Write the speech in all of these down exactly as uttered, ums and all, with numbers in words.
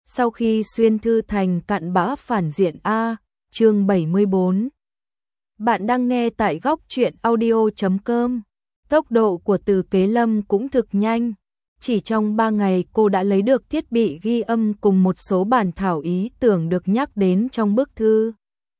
Sau khi xuyên thư thành cặn bã phản diện A, chương bảy mươi bốn. Bạn đang nghe tại góc truyện audio chấm com. Tốc độ của Từ Kế Lâm cũng thực nhanh. Chỉ trong ba ngày cô đã lấy được thiết bị ghi âm cùng một số bản thảo ý tưởng được nhắc đến trong bức thư.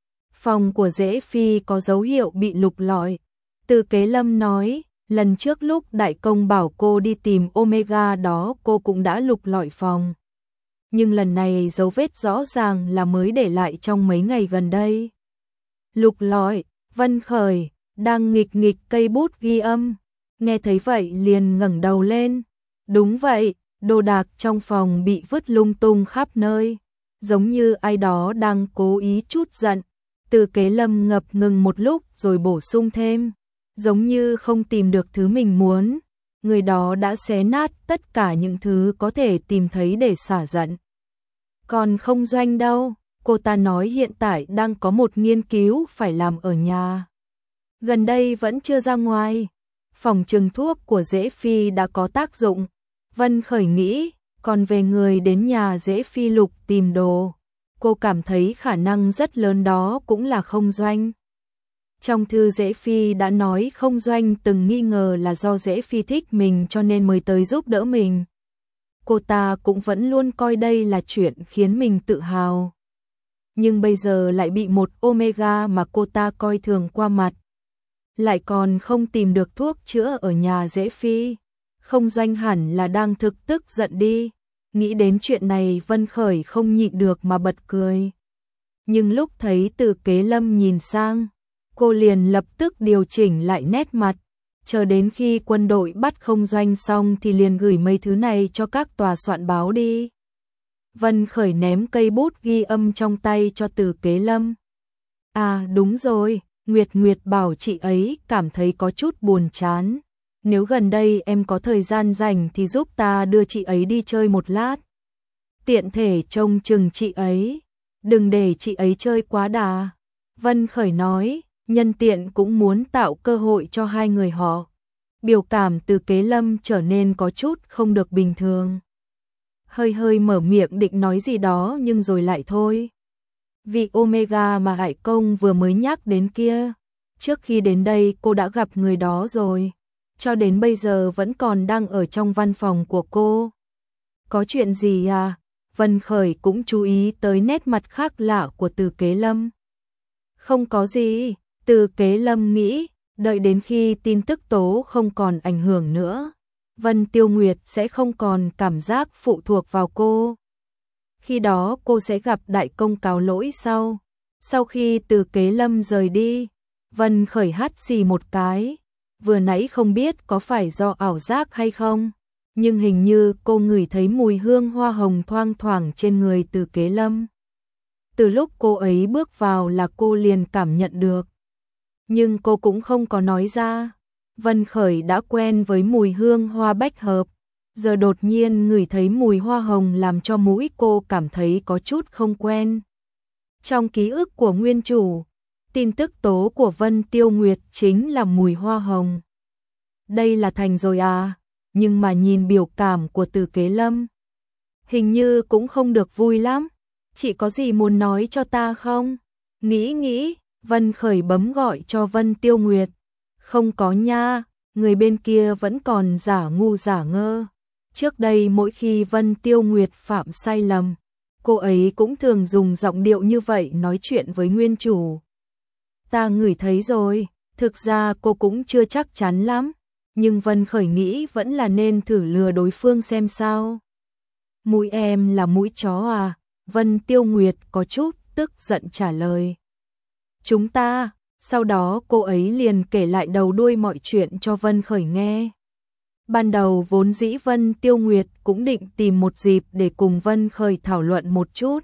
Phòng của Dễ Phi có dấu hiệu bị lục lọi. Từ Kế Lâm nói, lần trước lúc đại công bảo cô đi tìm Omega đó cô cũng đã lục lọi phòng. Nhưng lần này dấu vết rõ ràng là mới để lại trong mấy ngày gần đây. Lục lọi, Vân Khởi, đang nghịch nghịch cây bút ghi âm. Nghe thấy vậy liền ngẩng đầu lên. Đúng vậy, đồ đạc trong phòng bị vứt lung tung khắp nơi. Giống như ai đó đang cố ý trút giận. Từ Kế Lâm ngập ngừng một lúc rồi bổ sung thêm. Giống như không tìm được thứ mình muốn. Người đó đã xé nát tất cả những thứ có thể tìm thấy để xả giận. Còn không Doanh đâu, cô ta nói hiện tại đang có một nghiên cứu phải làm ở nhà. Gần đây vẫn chưa ra ngoài. Phòng trừng thuốc của Dễ Phi đã có tác dụng. Vân Khởi nghĩ, còn về người đến nhà Dễ Phi lục tìm đồ. Cô cảm thấy khả năng rất lớn đó cũng là không Doanh. Trong thư Dễ Phi đã nói không Doanh từng nghi ngờ là do Dễ Phi thích mình cho nên mới tới giúp đỡ mình. Cô ta cũng vẫn luôn coi đây là chuyện khiến mình tự hào. Nhưng bây giờ lại bị một Omega mà cô ta coi thường qua mặt. Lại còn không tìm được thuốc chữa ở nhà Dễ Phi. Không Doanh hẳn là đang thực tức giận đi. Nghĩ đến chuyện này Vân Khởi không nhịn được mà bật cười. Nhưng lúc thấy Từ Kế Lâm nhìn sang, cô liền lập tức điều chỉnh lại nét mặt. Chờ đến khi quân đội bắt không Doanh xong thì liền gửi mấy thứ này cho các tòa soạn báo đi. Vân Khởi ném cây bút ghi âm trong tay cho Từ Kế Lâm. À đúng rồi, Nguyệt Nguyệt bảo chị ấy cảm thấy có chút buồn chán. Nếu gần đây em có thời gian rảnh thì giúp ta đưa chị ấy đi chơi một lát. Tiện thể trông chừng chị ấy, đừng để chị ấy chơi quá đà. Vân Khởi nói, nhân tiện cũng muốn tạo cơ hội cho hai người họ. Biểu cảm Từ Kế Lâm trở nên có chút không được bình thường. Hơi hơi mở miệng định nói gì đó nhưng rồi lại thôi. Vị Omega mà Hải Công vừa mới nhắc đến kia, trước khi đến đây cô đã gặp người đó rồi. Cho đến bây giờ vẫn còn đang ở trong văn phòng của cô. Có chuyện gì à? Vân Khởi cũng chú ý tới nét mặt khác lạ của Từ Kế Lâm. Không có gì, Từ Kế Lâm nghĩ, đợi đến khi tin tức tố không còn ảnh hưởng nữa, Vân Tiêu Nguyệt sẽ không còn cảm giác phụ thuộc vào cô. Khi đó cô sẽ gặp đại công cáo lỗi sau. Sau khi Từ Kế Lâm rời đi, Vân Khởi hắt xì một cái. Vừa nãy không biết có phải do ảo giác hay không, nhưng hình như cô ngửi thấy mùi hương hoa hồng thoang thoảng trên người Từ Kế Lâm. Từ lúc cô ấy bước vào là cô liền cảm nhận được. Nhưng cô cũng không có nói ra. Vân Khởi đã quen với mùi hương hoa bách hợp. Giờ đột nhiên ngửi thấy mùi hoa hồng làm cho mũi cô cảm thấy có chút không quen. Trong ký ức của nguyên chủ, tin tức tố của Vân Tiêu Nguyệt chính là mùi hoa hồng. Đây là thành rồi à, nhưng mà nhìn biểu cảm của Từ Kế Lâm, hình như cũng không được vui lắm. Chị có gì muốn nói cho ta không? Nghĩ nghĩ, Vân Khởi bấm gọi cho Vân Tiêu Nguyệt. Không có nha, người bên kia vẫn còn giả ngu giả ngơ. Trước đây mỗi khi Vân Tiêu Nguyệt phạm sai lầm, cô ấy cũng thường dùng giọng điệu như vậy nói chuyện với nguyên chủ. Ta ngửi thấy rồi, thực ra cô cũng chưa chắc chắn lắm, nhưng Vân Khởi nghĩ vẫn là nên thử lừa đối phương xem sao. Mũi em là mũi chó à? Vân Tiêu Nguyệt có chút tức giận trả lời. Chúng ta, sau đó cô ấy liền kể lại đầu đuôi mọi chuyện cho Vân Khởi nghe. Ban đầu vốn dĩ Vân Tiêu Nguyệt cũng định tìm một dịp để cùng Vân Khởi thảo luận một chút.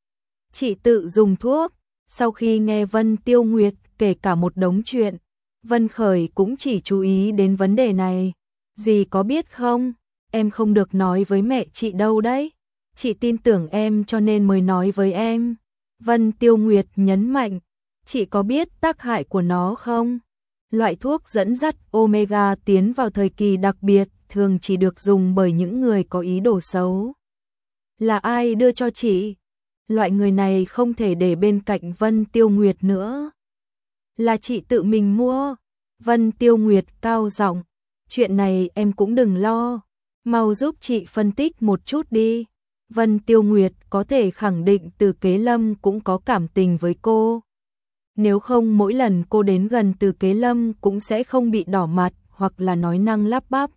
Chị tự dùng thuốc. Sau khi nghe Vân Tiêu Nguyệt kể cả một đống chuyện, Vân Khởi cũng chỉ chú ý đến vấn đề này. Dì có biết không, em không được nói với mẹ chị đâu đấy. Chị tin tưởng em cho nên mới nói với em. Vân Tiêu Nguyệt nhấn mạnh, chị có biết tác hại của nó không? Loại thuốc dẫn dắt Omega tiến vào thời kỳ đặc biệt thường chỉ được dùng bởi những người có ý đồ xấu. Là ai đưa cho chị? Loại người này không thể để bên cạnh Vân Tiêu Nguyệt nữa. Là chị tự mình mua. Vân Tiêu Nguyệt cao giọng, chuyện này em cũng đừng lo, mau giúp chị phân tích một chút đi. Vân Tiêu Nguyệt có thể khẳng định Từ Kế Lâm cũng có cảm tình với cô. Nếu không mỗi lần cô đến gần Từ Kế Lâm cũng sẽ không bị đỏ mặt hoặc là nói năng lắp bắp.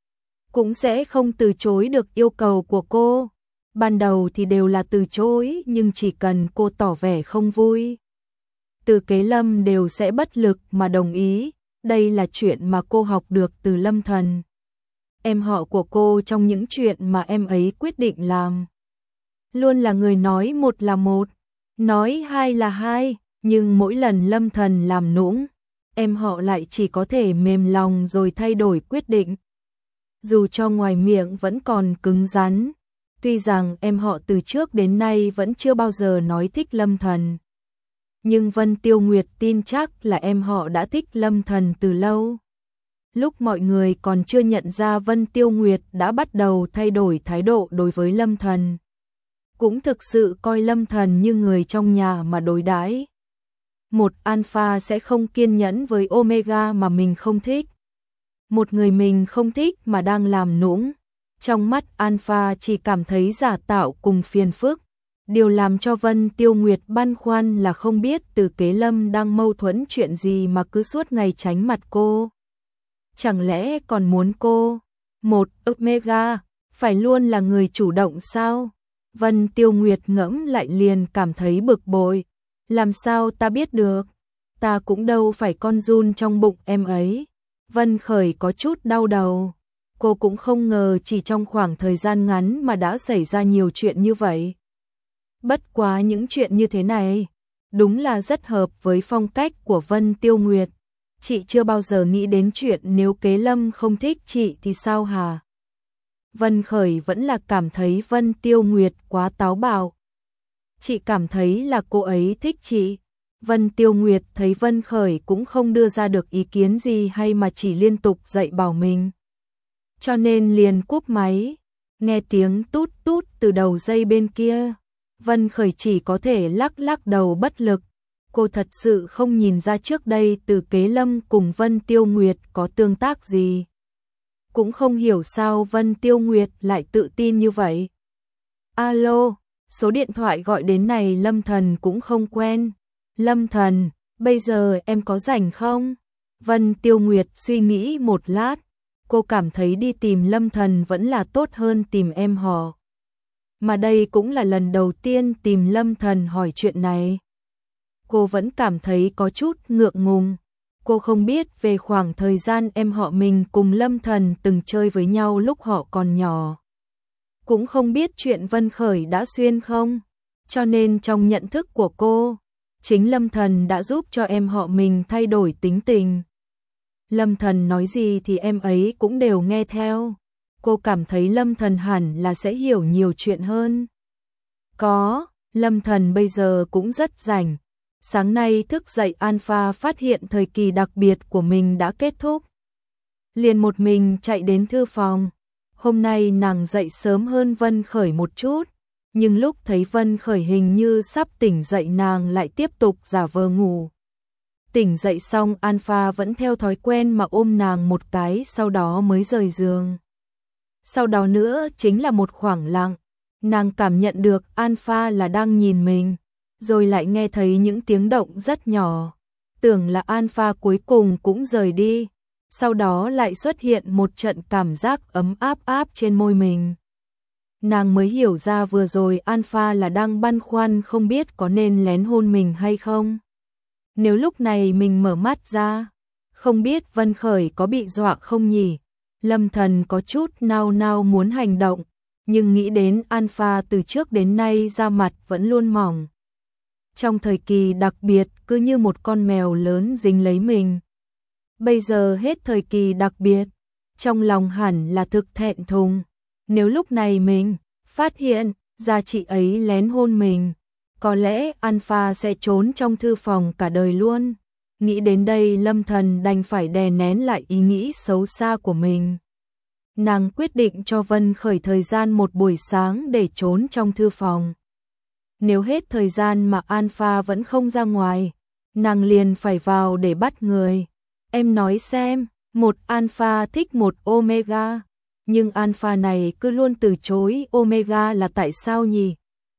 Cũng sẽ không từ chối được yêu cầu của cô. Ban đầu thì đều là từ chối, nhưng chỉ cần cô tỏ vẻ không vui, Từ Kế Lâm đều sẽ bất lực mà đồng ý. Đây là chuyện mà cô học được từ Lâm Thần, em họ của cô. Trong những chuyện mà em ấy quyết định làm, luôn là người nói một là một, nói hai là hai, nhưng mỗi lần Lâm Thần làm nũng, em họ lại chỉ có thể mềm lòng rồi thay đổi quyết định. Dù cho ngoài miệng vẫn còn cứng rắn, tuy rằng em họ từ trước đến nay vẫn chưa bao giờ nói thích Lâm Thần, nhưng Vân Tiêu Nguyệt tin chắc là em họ đã thích Lâm Thần từ lâu. Lúc mọi người còn chưa nhận ra Vân Tiêu Nguyệt đã bắt đầu thay đổi thái độ đối với Lâm Thần, cũng thực sự coi Lâm Thần như người trong nhà mà đối đãi. Một alpha sẽ không kiên nhẫn với omega mà mình không thích. Một người mình không thích mà đang làm nũng, trong mắt alpha chỉ cảm thấy giả tạo cùng phiền phức. Điều làm cho Vân Tiêu Nguyệt băn khoăn là không biết Từ Kế Lâm đang mâu thuẫn chuyện gì mà cứ suốt ngày tránh mặt cô. Chẳng lẽ còn muốn cô, một omega, phải luôn là người chủ động sao? Vân Tiêu Nguyệt ngẫm lại liền cảm thấy bực bội. Làm sao ta biết được? Ta cũng đâu phải con giun trong bụng em ấy. Vân Khởi có chút đau đầu. Cô cũng không ngờ chỉ trong khoảng thời gian ngắn mà đã xảy ra nhiều chuyện như vậy. Bất quá những chuyện như thế này, đúng là rất hợp với phong cách của Vân Tiêu Nguyệt. Chị chưa bao giờ nghĩ đến chuyện nếu Kế Lâm không thích chị thì sao hả? Vân Khởi vẫn là cảm thấy Vân Tiêu Nguyệt quá táo bạo. Chị cảm thấy là cô ấy thích chị. Vân Tiêu Nguyệt thấy Vân Khởi cũng không đưa ra được ý kiến gì hay mà chỉ liên tục dạy bảo mình, cho nên liền cúp máy. Nghe tiếng tút tút từ đầu dây bên kia, Vân Khởi chỉ có thể lắc lắc đầu bất lực. Cô thật sự không nhìn ra trước đây Từ Kế Lâm cùng Vân Tiêu Nguyệt có tương tác gì. Cũng không hiểu sao Vân Tiêu Nguyệt lại tự tin như vậy. Alo, số điện thoại gọi đến này Lâm Thần cũng không quen. Lâm Thần, bây giờ em có rảnh không? Vân Tiêu Nguyệt suy nghĩ một lát, cô cảm thấy đi tìm Lâm Thần vẫn là tốt hơn tìm em họ. Mà đây cũng là lần đầu tiên tìm Lâm Thần hỏi chuyện này. Cô vẫn cảm thấy có chút ngượng ngùng. Cô không biết về khoảng thời gian em họ mình cùng Lâm Thần từng chơi với nhau lúc họ còn nhỏ. Cũng không biết chuyện Vân Khởi đã xuyên không. Cho nên trong nhận thức của cô, chính Lâm Thần đã giúp cho em họ mình thay đổi tính tình. Lâm Thần nói gì thì em ấy cũng đều nghe theo. Cô cảm thấy Lâm Thần hẳn là sẽ hiểu nhiều chuyện hơn. Có, Lâm Thần bây giờ cũng rất rảnh. Sáng nay thức dậy Alpha phát hiện thời kỳ đặc biệt của mình đã kết thúc. Liền một mình chạy đến thư phòng. Hôm nay nàng dậy sớm hơn Vân Khởi một chút, nhưng lúc thấy Vân Khởi hình như sắp tỉnh dậy nàng lại tiếp tục giả vờ ngủ. Tỉnh dậy xong Alpha vẫn theo thói quen mà ôm nàng một cái sau đó mới rời giường. Sau đó nữa chính là một khoảng lặng, nàng cảm nhận được Alpha là đang nhìn mình, rồi lại nghe thấy những tiếng động rất nhỏ. Tưởng là Alpha cuối cùng cũng rời đi, sau đó lại xuất hiện một trận cảm giác ấm áp áp trên môi mình. Nàng mới hiểu ra vừa rồi Alpha là đang băn khoăn không biết có nên lén hôn mình hay không. Nếu lúc này mình mở mắt ra, không biết Vân Khởi có bị dọa không nhỉ? Lâm Thần có chút nao nao muốn hành động, nhưng nghĩ đến Alpha từ trước đến nay da mặt vẫn luôn mỏng. Trong thời kỳ đặc biệt cứ như một con mèo lớn dính lấy mình. Bây giờ hết thời kỳ đặc biệt, trong lòng hẳn là thực thẹn thùng. Nếu lúc này mình phát hiện ra chị ấy lén hôn mình, có lẽ Alpha sẽ trốn trong thư phòng cả đời luôn. Nghĩ đến đây Lâm Thần đành phải đè nén lại ý nghĩ xấu xa của mình. nàng quyết định cho Vân Khởi thời gian một buổi sáng để trốn trong thư phòng. Nếu hết thời gian mà Alpha vẫn không ra ngoài, nàng liền phải vào để bắt người. Em nói xem, một Alpha thích một Omega, nhưng Alpha này cứ luôn từ chối Omega là tại sao nhỉ?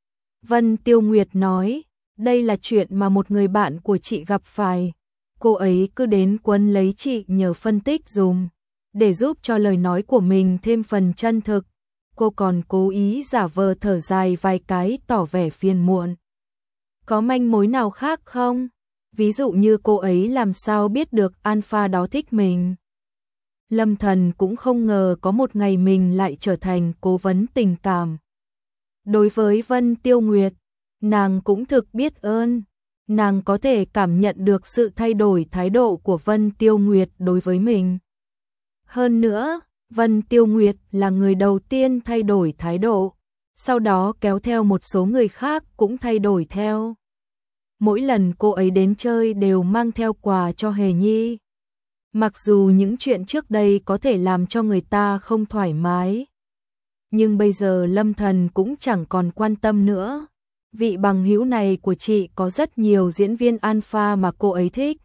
Vân Tiêu Nguyệt nói, đây là chuyện mà một người bạn của chị gặp phải. Cô ấy cứ đến quấn lấy chị nhờ phân tích dùm, để giúp cho lời nói của mình thêm phần chân thực. Cô còn cố ý giả vờ thở dài vài cái tỏ vẻ phiền muộn. Có manh mối nào khác không? Ví dụ như cô ấy làm sao biết được Alpha đó thích mình. Lâm Thần cũng không ngờ có một ngày mình lại trở thành cố vấn tình cảm. Đối với Vân Tiêu Nguyệt, nàng cũng thực biết ơn. Nàng có thể cảm nhận được sự thay đổi thái độ của Vân Tiêu Nguyệt đối với mình. Hơn nữa, Vân Tiêu Nguyệt là người đầu tiên thay đổi thái độ, sau đó kéo theo một số người khác cũng thay đổi theo. Mỗi lần cô ấy đến chơi đều mang theo quà cho Hề Nhi. Mặc dù những chuyện trước đây có thể làm cho người ta không thoải mái, nhưng bây giờ Lâm Thần cũng chẳng còn quan tâm nữa. Vị bằng hữu này của chị có rất nhiều diễn viên alpha mà cô ấy thích.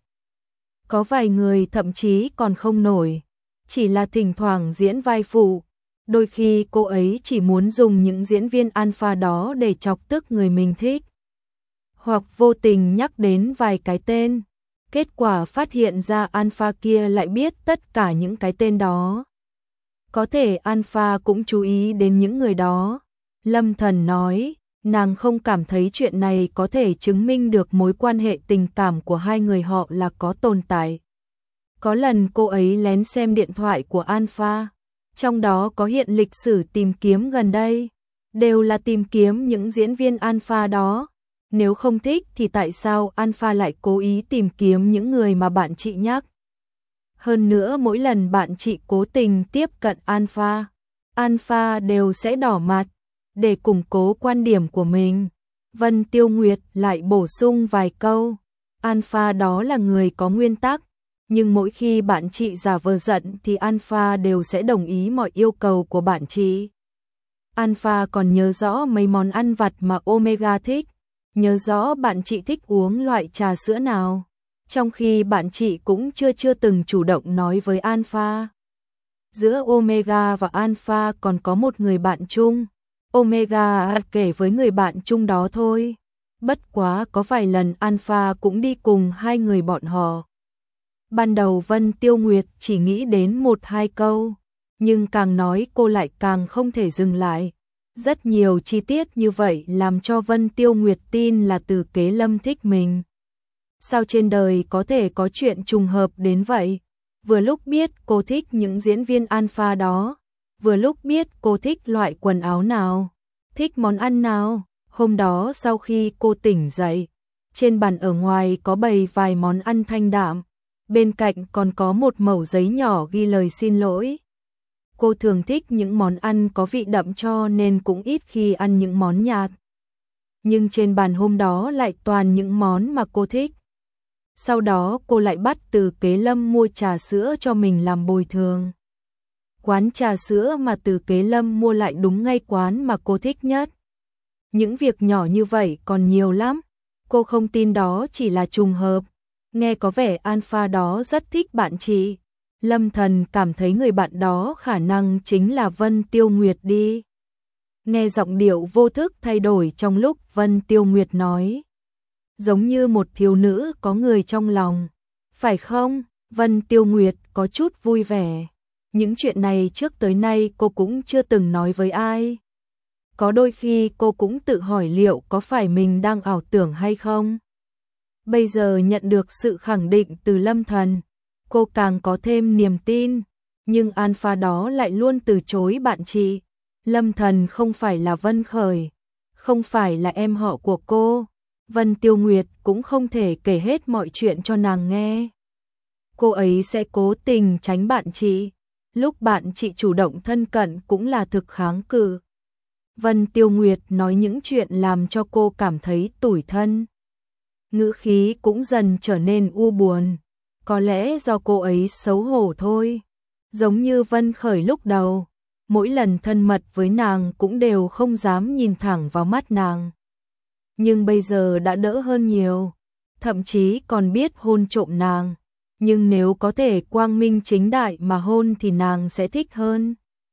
Có vài người thậm chí còn không nổi, chỉ là thỉnh thoảng diễn vai phụ. Đôi khi cô ấy chỉ muốn dùng những diễn viên alpha đó để chọc tức người mình thích. Hoặc vô tình nhắc đến vài cái tên. Kết quả phát hiện ra alpha kia lại biết tất cả những cái tên đó. Có thể alpha cũng chú ý đến những người đó. Lâm Thần nói, nàng không cảm thấy chuyện này có thể chứng minh được mối quan hệ tình cảm của hai người họ là có tồn tại. Có lần cô ấy lén xem điện thoại của Alpha, trong đó có hiện lịch sử tìm kiếm gần đây, đều là tìm kiếm những diễn viên Alpha đó. Nếu không thích thì tại sao Alpha lại cố ý tìm kiếm những người mà bạn chị nhắc? Hơn nữa mỗi lần bạn chị cố tình tiếp cận Alpha, Alpha đều sẽ đỏ mặt. Để củng cố quan điểm của mình, Vân Tiêu Nguyệt lại bổ sung vài câu. Alpha đó là người có nguyên tắc, nhưng mỗi khi bạn chị giả vờ giận thì Alpha đều sẽ đồng ý mọi yêu cầu của bạn chị. Alpha còn nhớ rõ mấy món ăn vặt mà Omega thích, nhớ rõ bạn chị thích uống loại trà sữa nào, trong khi bạn chị cũng chưa chưa từng chủ động nói với Alpha. Giữa Omega và Alpha còn có một người bạn chung. Omega kể với người bạn chung đó thôi. Bất quá có vài lần Alpha cũng đi cùng hai người bọn họ. Ban đầu Vân Tiêu Nguyệt chỉ nghĩ đến một hai câu, nhưng càng nói cô lại càng không thể dừng lại. Rất nhiều chi tiết như vậy làm cho Vân Tiêu Nguyệt tin là Từ Kế Lâm thích mình. Sao trên đời có thể có chuyện trùng hợp đến vậy? Vừa lúc biết cô thích những diễn viên alpha đó, vừa lúc biết cô thích loại quần áo nào, thích món ăn nào. Hôm đó sau khi cô tỉnh dậy, trên bàn ở ngoài có bày vài món ăn thanh đạm, bên cạnh còn có một mẩu giấy nhỏ ghi lời xin lỗi. Cô thường thích những món ăn có vị đậm cho nên cũng ít khi ăn những món nhạt. Nhưng trên bàn hôm đó lại toàn những món mà cô thích. Sau đó cô lại bắt Từ Kế Lâm mua trà sữa cho mình làm bồi thường. Quán trà sữa mà Từ Kế Lâm mua lại đúng ngay quán mà cô thích nhất. Những việc nhỏ như vậy còn nhiều lắm. Cô không tin đó chỉ là trùng hợp. Nghe có vẻ alpha đó rất thích bạn chị. Lâm Thần cảm thấy người bạn đó khả năng chính là Vân Tiêu Nguyệt đi. Nghe giọng điệu vô thức thay đổi trong lúc Vân Tiêu Nguyệt nói. Giống như một thiếu nữ có người trong lòng. Phải không? Vân Tiêu Nguyệt có chút vui vẻ. Những chuyện này trước tới nay cô cũng chưa từng nói với ai. Có đôi khi cô cũng tự hỏi liệu có phải mình đang ảo tưởng hay không. Bây giờ nhận được sự khẳng định từ Lâm Thần, cô càng có thêm niềm tin. Nhưng alpha đó lại luôn từ chối bạn chị. Lâm Thần không phải là Vân Khởi, không phải là em họ của cô. Vân Tiêu Nguyệt cũng không thể kể hết mọi chuyện cho nàng nghe. Cô ấy sẽ cố tình tránh bạn chị. Lúc bạn chị chủ động thân cận cũng là thực kháng cự. Vân Tiêu Nguyệt nói những chuyện làm cho cô cảm thấy tủi thân. Ngữ khí cũng dần trở nên u buồn. Có lẽ do cô ấy xấu hổ thôi. Giống như Vân Khởi lúc đầu, mỗi lần thân mật với nàng cũng đều không dám nhìn thẳng vào mắt nàng. Nhưng bây giờ đã đỡ hơn nhiều, thậm chí còn biết hôn trộm nàng. Nhưng nếu có thể quang minh chính đại mà hôn thì nàng sẽ thích hơn.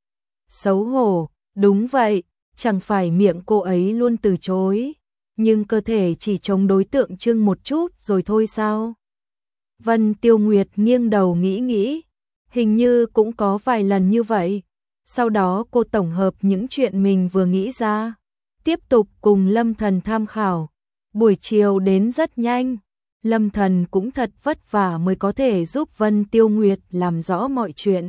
Xấu hổ, đúng vậy, chẳng phải miệng cô ấy luôn từ chối, nhưng cơ thể chỉ chống đối tượng trưng một chút rồi thôi sao? Vân Tiêu Nguyệt nghiêng đầu nghĩ nghĩ, hình như cũng có vài lần như vậy. Sau đó cô tổng hợp những chuyện mình vừa nghĩ ra, tiếp tục cùng Lâm Thần tham khảo. Buổi chiều đến rất nhanh, Lâm Thần cũng thật vất vả mới có thể giúp Vân Tiêu Nguyệt làm rõ mọi chuyện.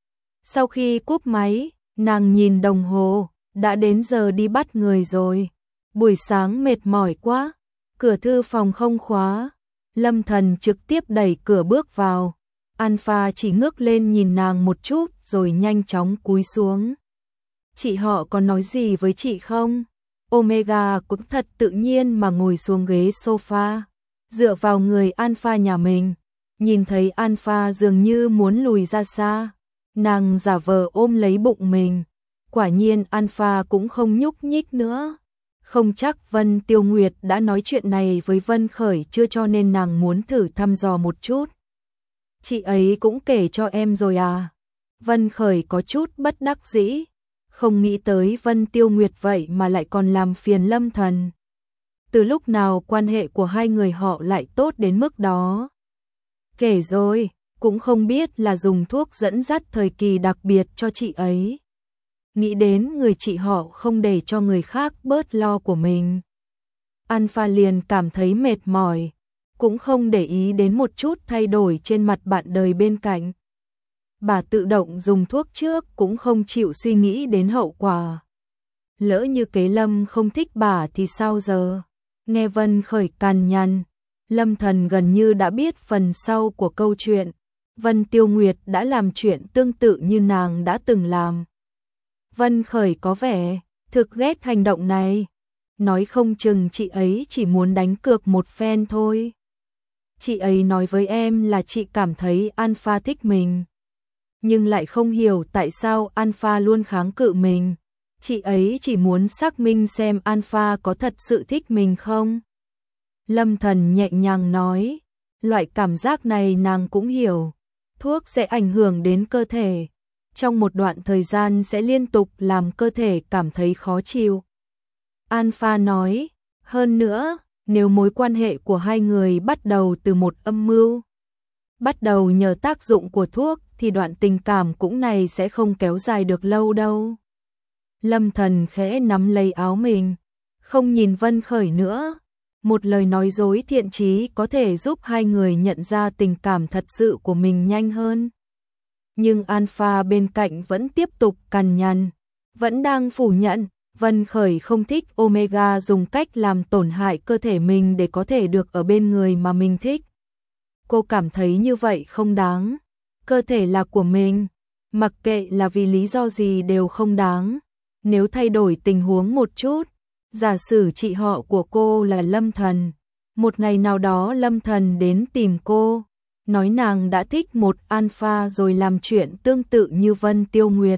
Sau khi cúp máy, nàng nhìn đồng hồ, đã đến giờ đi bắt người rồi. Buổi sáng mệt mỏi quá, cửa thư phòng không khóa, Lâm Thần trực tiếp đẩy cửa bước vào. Alpha chỉ ngước lên nhìn nàng một chút rồi nhanh chóng cúi xuống. Chị họ có nói gì với chị không? Omega cũng thật tự nhiên mà ngồi xuống ghế sofa, dựa vào người Alpha nhà mình. Nhìn thấy Alpha dường như muốn lùi ra xa, nàng giả vờ ôm lấy bụng mình. Quả nhiên Alpha cũng không nhúc nhích nữa. Không chắc Vân Tiêu Nguyệt đã nói chuyện này với Vân Khởi chưa cho nên nàng muốn thử thăm dò một chút. Chị ấy cũng kể cho em rồi à? Vân Khởi có chút bất đắc dĩ, không nghĩ tới Vân Tiêu Nguyệt vậy mà lại còn làm phiền Lâm Thần. Từ lúc nào quan hệ của hai người họ lại tốt đến mức đó? Kể rồi, cũng không biết là dùng thuốc dẫn dắt thời kỳ đặc biệt cho chị ấy. Nghĩ đến người chị họ không để cho người khác bớt lo của mình. Alpha liền cảm thấy mệt mỏi, cũng không để ý đến một chút thay đổi trên mặt bạn đời bên cạnh. Bà tự động dùng thuốc trước cũng không chịu suy nghĩ đến hậu quả. Lỡ như Kế Lâm không thích bà thì sao giờ? Nghe Vân Khởi cằn nhằn, Lâm Thần gần như đã biết phần sau của câu chuyện. Vân Tiêu Nguyệt đã làm chuyện tương tự như nàng đã từng làm. Vân Khởi có vẻ thực ghét hành động này. Nói không chừng chị ấy chỉ muốn đánh cược một phen thôi. Chị ấy nói với em là chị cảm thấy Alpha thích mình, nhưng lại không hiểu tại sao Alpha luôn kháng cự mình. Chị ấy chỉ muốn xác minh xem Alpha có thật sự thích mình không. Lâm Thần nhẹ nhàng nói, loại cảm giác này nàng cũng hiểu. Thuốc sẽ ảnh hưởng đến cơ thể, trong một đoạn thời gian sẽ liên tục làm cơ thể cảm thấy khó chịu. Alpha nói, hơn nữa, nếu mối quan hệ của hai người bắt đầu từ một âm mưu, bắt đầu nhờ tác dụng của thuốc thì đoạn tình cảm cũng này sẽ không kéo dài được lâu đâu. Lâm Thần khẽ nắm lấy áo mình, không nhìn Vân Khởi nữa. Một lời nói dối thiện chí có thể giúp hai người nhận ra tình cảm thật sự của mình nhanh hơn. Nhưng Alpha bên cạnh vẫn tiếp tục cằn nhằn, vẫn đang phủ nhận. Vân Khởi không thích Omega dùng cách làm tổn hại cơ thể mình để có thể được ở bên người mà mình thích. Cô cảm thấy như vậy không đáng. Cơ thể là của mình, mặc kệ là vì lý do gì đều không đáng. Nếu thay đổi tình huống một chút, giả sử chị họ của cô là Lâm Thần, một ngày nào đó Lâm Thần đến tìm cô, nói nàng đã thích một Alpha rồi làm chuyện tương tự như Vân Tiêu Nguyệt.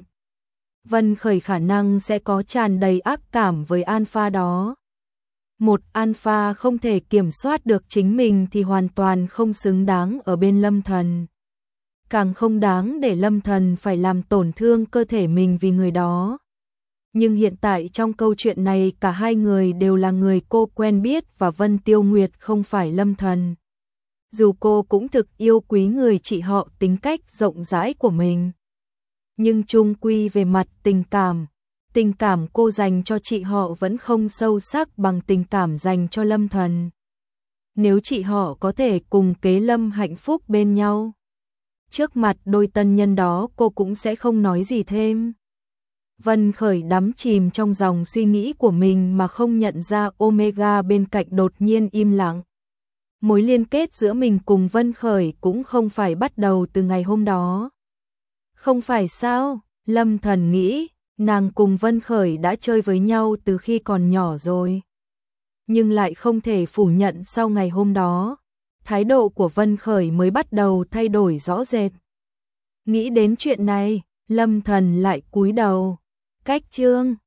Vân Khởi khả năng sẽ có tràn đầy ác cảm với Alpha đó. Một Alpha không thể kiểm soát được chính mình thì hoàn toàn không xứng đáng ở bên Lâm Thần. Càng không đáng để Lâm Thần phải làm tổn thương cơ thể mình vì người đó. Nhưng hiện tại trong câu chuyện này cả hai người đều là người cô quen biết và Vân Tiêu Nguyệt không phải Lâm Thần. Dù cô cũng thực yêu quý người chị họ tính cách rộng rãi của mình, nhưng chung quy về mặt tình cảm, tình cảm cô dành cho chị họ vẫn không sâu sắc bằng tình cảm dành cho Lâm Thần. Nếu chị họ có thể cùng Kế Lâm hạnh phúc bên nhau, trước mặt đôi tân nhân đó cô cũng sẽ không nói gì thêm. Vân Khởi đắm chìm trong dòng suy nghĩ của mình mà không nhận ra Omega bên cạnh đột nhiên im lặng. Mối liên kết giữa mình cùng Vân Khởi cũng không phải bắt đầu từ ngày hôm đó. Không phải sao? Lâm Thần nghĩ, nàng cùng Vân Khởi đã chơi với nhau từ khi còn nhỏ rồi. Nhưng lại không thể phủ nhận sau ngày hôm đó, thái độ của Vân Khởi mới bắt đầu thay đổi rõ rệt. Nghĩ đến chuyện này, Lâm Thần lại cúi đầu. Cách chương